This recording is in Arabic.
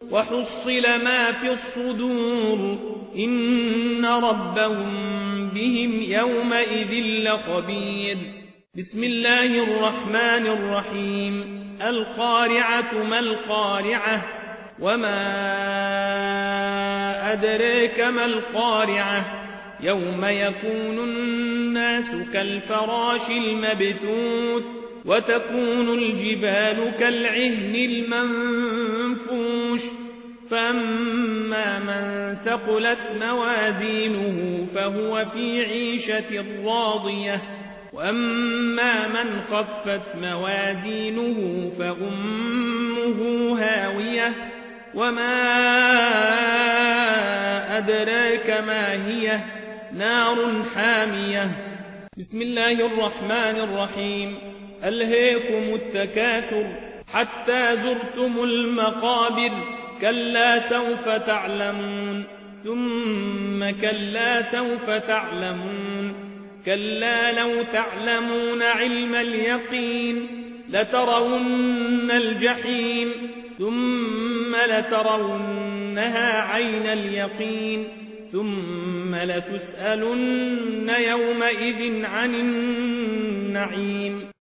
وحصل ما في الصدور إن ربهم بهم يومئذ لخبير. بسم الله الرحمن الرحيم. القارعة ما القارعة وما أدريك ما القارعة يوم يكون الناس كالفراش المبثوث وتكون الجبال كالعهن المنفوش فأما من ثقلت موازينه فهو في عيشة راضية وأما من خفت موازينه فأمه هاوية وما أدراك ما هي نار حامية. بسم الله الرحمن الرحيم. ألهيكم التكاثر حتى زرتم المقابر كلا سوف تعلمون ثم كلا سوف تعلمون كلا لو تعلمون علم اليقين لترون الجحيم ثم لترونها عين اليقين ثم لتسألن يومئذ عن النعيم.